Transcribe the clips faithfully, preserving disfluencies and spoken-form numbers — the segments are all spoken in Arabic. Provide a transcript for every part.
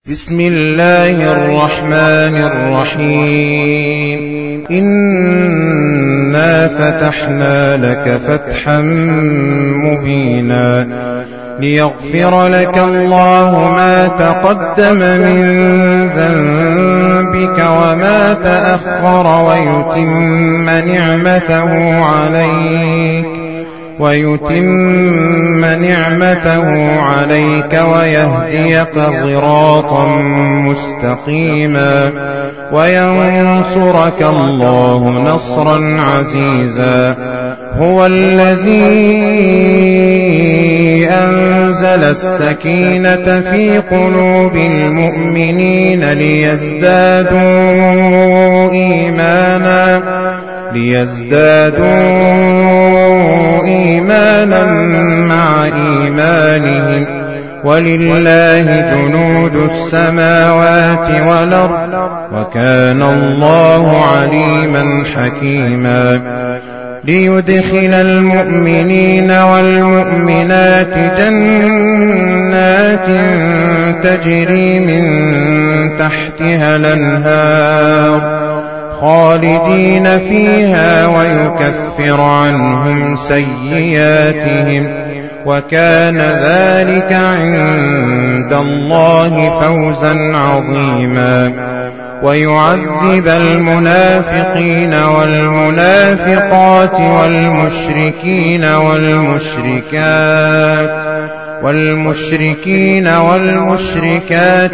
بسم الله الرحمن الرحيم إنا فتحنا لك فتحا مبينا ليغفر لك الله ما تقدم من ذنبك وما تأخر ويتم نعمته عليك ويتم نعمته عليك ويهديك صراطا مستقيما وينصرك الله نصرا عزيزا هو الذي أنزل السكينة في قلوب المؤمنين ليزدادوا إيمانا ليزدادوا إيمانا مع إيمانهم ولله جنود السماوات والأرض وكان الله عليما حكيما ليدخل المؤمنين والمؤمنات جنات تجري من تحتها الأنهار خالدين فيها ويكفر عنهم سيئاتهم وكان ذلك عند الله فوزا عظيما ويعذب المنافقين والمنافقات والمشركين والمشركات والمشركين والمشركات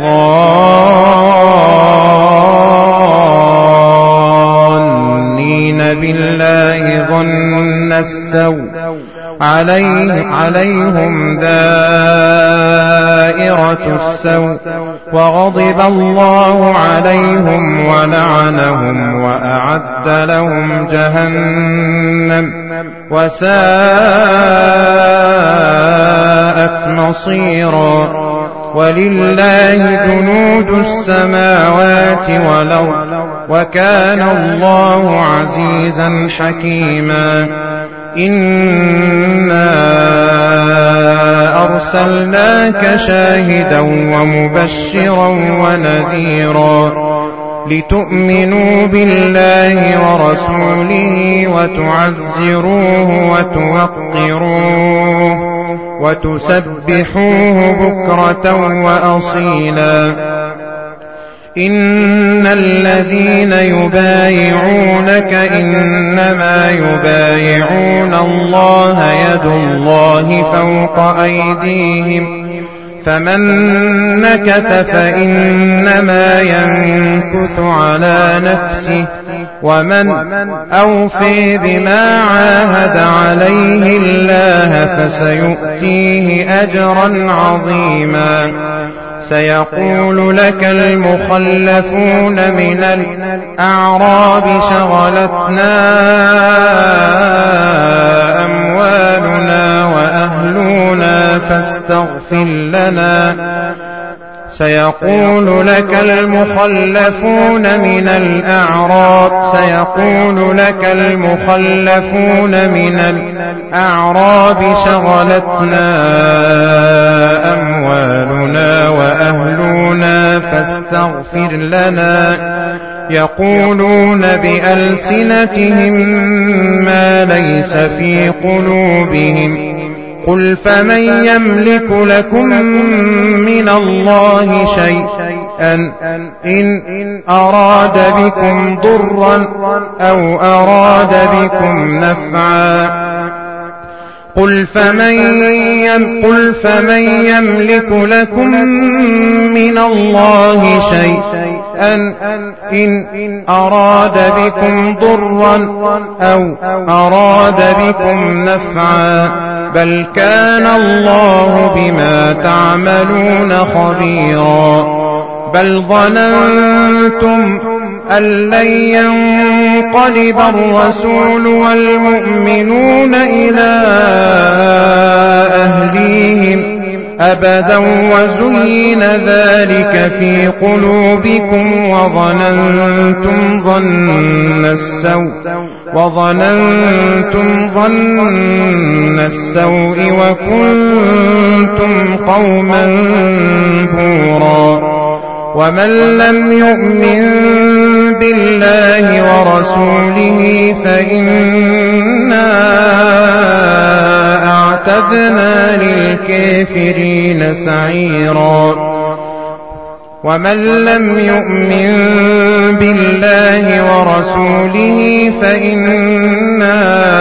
الظانين بالله ظن السوء عليه عليهم دائرة السوء وغضب الله عليهم ولعنهم وأعد لهم جهنم وساءت مصيرا ولله جنود السماوات والأرض وكان الله عزيزا حكيما إنا أرسلناك شاهدا ومبشرا ونذيرا لتؤمنوا بالله ورسوله وتعزروه وتوقروه وتسبحوه بكرة وأصيلا إن الذين يبايعونك إنما يبايعون الله يد الله فوق أيديهم فمن نكث فإنما ينكث على نفسه ومن أوفي بما عاهد عليه الله فسيؤتيه أجرا عظيما سيقول لك المخلفون من الأعراب شغلتنا أموالنا وأهلنا فاستغفر لنا سيقول لك المخلفون من الأعراب سيقول لك المخلفون من الأعراب شغلتنا أموالنا وأهلنا فاستغفر لنا يقولون بألسنتهم ما ليس في قلوبهم قل فمن يملك لكم من الله شيئا إن أراد بكم ضرا أو أراد بكم نفعا قل فمن, يم قل فمن يملك لكم من الله شيئا إن أراد بكم ضرا أو أراد بكم نفعا بل كان الله بما تعملون خبيرا بل ظننتم أن لن ينقلب الرسول والمؤمنون إلى أهليهم أبدا وزين ذلك في قلوبكم وظننتم ظن السوء وظننتم ظن السوء وكنتم قوما بورا ومن لم يؤمن بالله ورسوله فإنا أعتدنا للكافرين سعيرا ومن لم يؤمن بالله ورسوله فإنا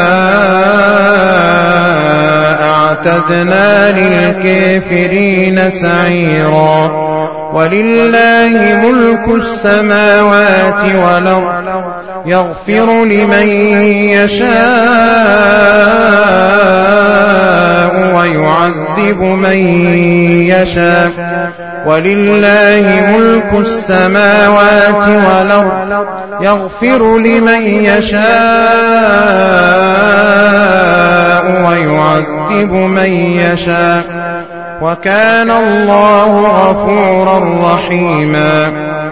أعتدنا للكافرين سعيرا ولله ملك السماوات والأرض يغفر لمن يشاء ويعذب من يشاء ولله ملك السماوات والأرض يغفر لمن يشاء ويعذب من يشاء وكان الله غفورا رحيما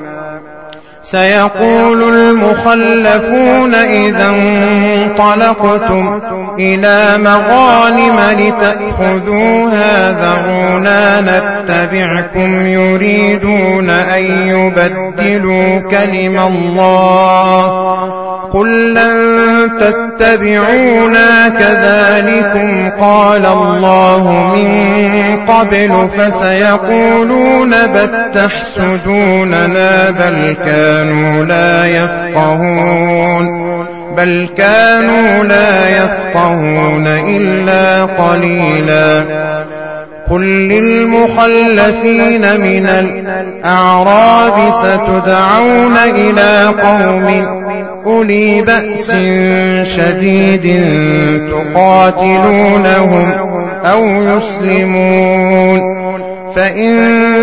سيقول المخلفون إذا انطلقتم إلى مغانم لتأخذوها ذرونا نتبعكم يريدون أن يبدلوا كلم الله قل لن تتبعونا كذلكم قال الله من قبل فسيقولون بل تحسدوننا بل كانوا لا يفقهون بل كانوا لا يفقهون إلا قليلا قل للمخلفين من الأعراب ستدعون إلى قوم أولي بأس شديد تقاتلونهم أو يسلمون فإن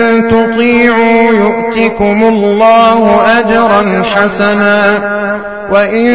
تطيعوا يؤتكم الله أجرا حسنا وإن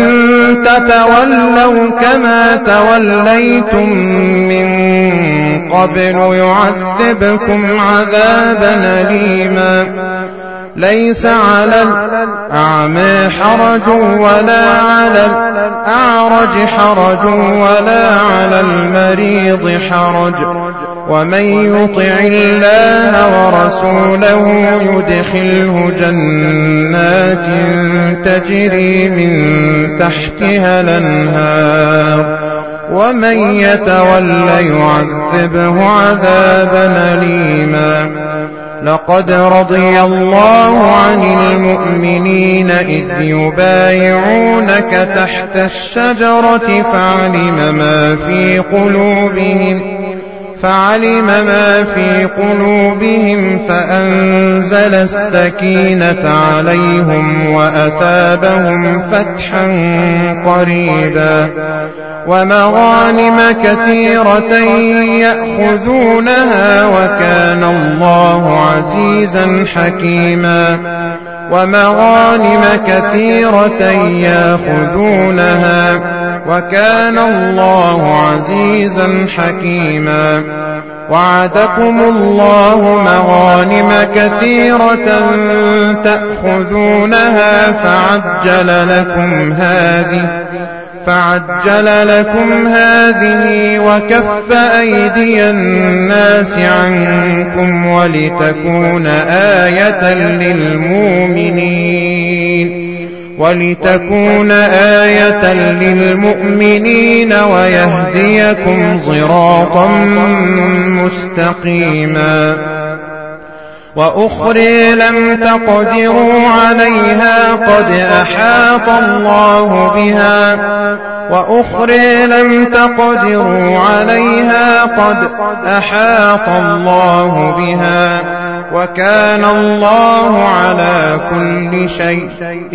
تتولوا كما توليتم من قبل يعذبكم عذابا أليما ليس على الأعمى حرج ولا على الأعرج حرج ولا على المريض حرج ومن يطع الله ورسوله يدخله جنات تجري من تحتها الأنهار ومن يتول يعذبه عذابا أليما لقد رضي الله عن المؤمنين إذ يبايعونك تحت الشجرة فعلم ما في قلوبهم فعلم ما في قلوبهم فأنزل السكينة عليهم وأثابهم فتحا قريبا ومغانم كثيرة يأخذونها وكان الله عزيزا حكيما ومغانم كثيرة يأخذونها وكان الله عزيزا حكيما وعدكم الله مغانم كثيرة تأخذونها فعجل لكم هذه فعجل لكم هذه وكف أيدي الناس عنكم ولتكون آية للمؤمنين ولتكون آية للمؤمنين ويهديكم صراطا مستقيما وأخرى لم تقدروا عليها قد أحاط الله بها وأخرى لم تقدروا عليها قد أحاط الله بها وكان الله على كل شيء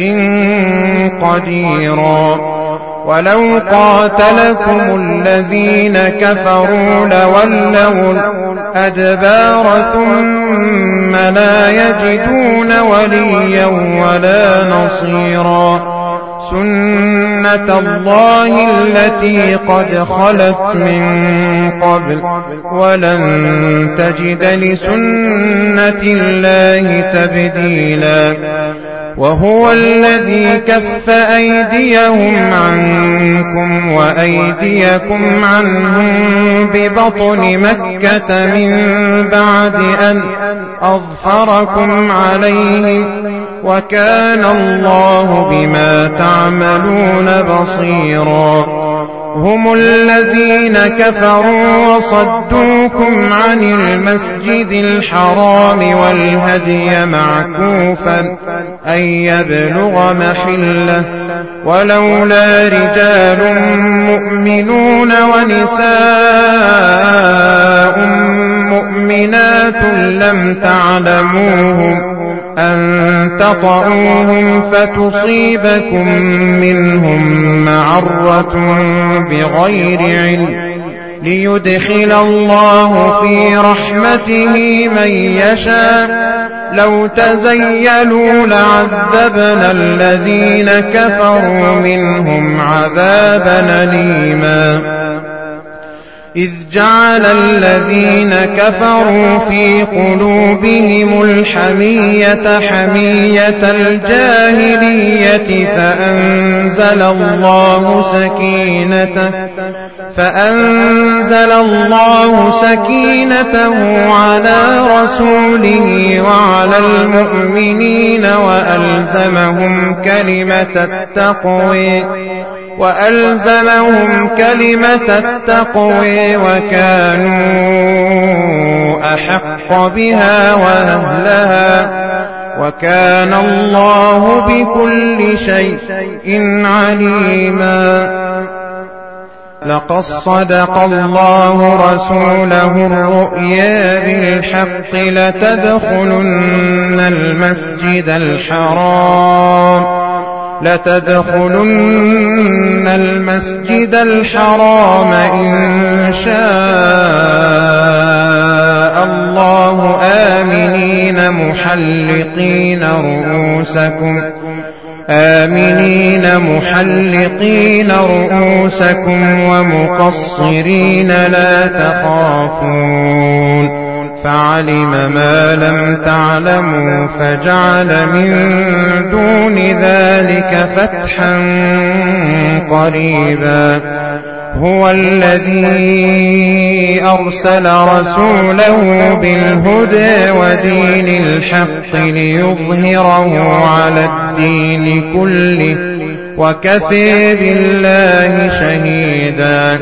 قديرا ولو قاتلكم الذين كفروا لولوا الأدبار ثم لا يجدون وليا ولا نصيرا سنة الله التي قد خلت من قبل ولن تجد لسنة الله تبديلا وهو الذي كف أيديهم عنكم وأيديكم عنهم ببطن مكة من بعد أن أظفركم عليهم وكان الله بما تعملون بصيرا هم الذين كفروا وصدوكم عن المسجد الحرام والهدي معكوفا أن يبلغ محله ولولا رجال مؤمنون ونساء مؤمنات لم تعلموهم أن تطعوهم فتصيبكم منهم معرة بغير علم ليدخل الله في رحمته من يشاء لو تزيلوا لعذبنا الذين كفروا منهم عذابا أليما إذ جعل الذين كفروا في قلوبهم الحمية حمية الجاهلية فأنزل الله سكينته فأنزل الله سكينته على رسوله وعلى المؤمنين وألزمهم كلمة التقوى وألزمهم كلمة التقوى وكانوا أحق بها وأهلها وكان الله بكل شيء عليما لقد صدق الله رسوله الرؤيا بالحق لتدخلن المسجد الحرام لتدخلن المسجد الحرام إن شاء الله آمنين محلقين رؤوسكم آمنين محلقين رؤوسكم ومقصرين لا تخافون فعلم ما لم تعلموا فجعل من دون ذلك فتحا قريبا هو الذي أرسل رسوله بالهدى ودين الحق ليظهره على الدين كله وكفى بالله شهيدا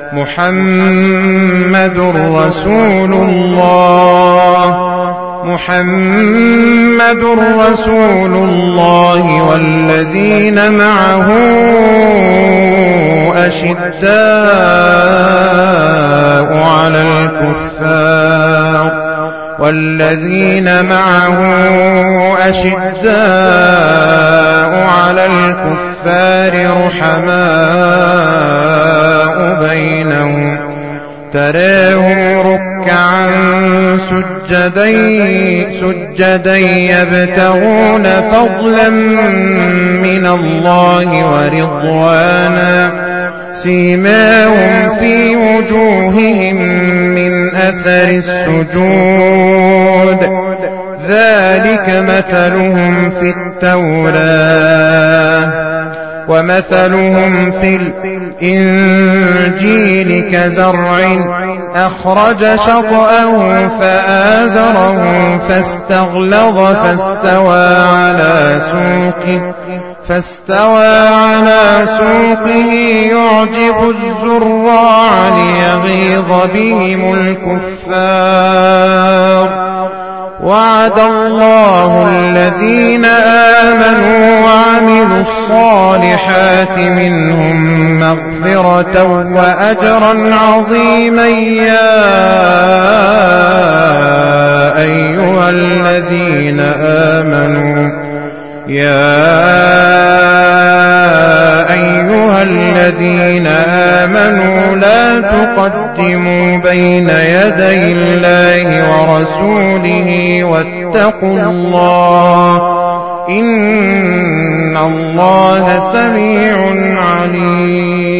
محمد رسول الله محمد رسول الله والذين معه أشداء على الكفار والذين معه أشداء على الكفار رحماء بينهم تراهم ركعا سجدا يبتغون فضلا من الله ورضوانا سيماهم في وجوههم من أثر السجود ذلك مثلهم في التوراة ومثلهم في الإنجيل كزرع أخرج شطأه فآزره فاستغلظ فاستوى على سوقه فاستوى على سوقه يعجب الزراع ليغيظ بهم الكفار وعد الله الذين آمنوا وعملوا الصالحات منهم مغفرة وأجرا عظيما يا أيها الذين آمنوا يا أيها الذين آمنوا لا تقدموا بين يدي الله ورسوله واتقوا الله إن الله سميع عليم.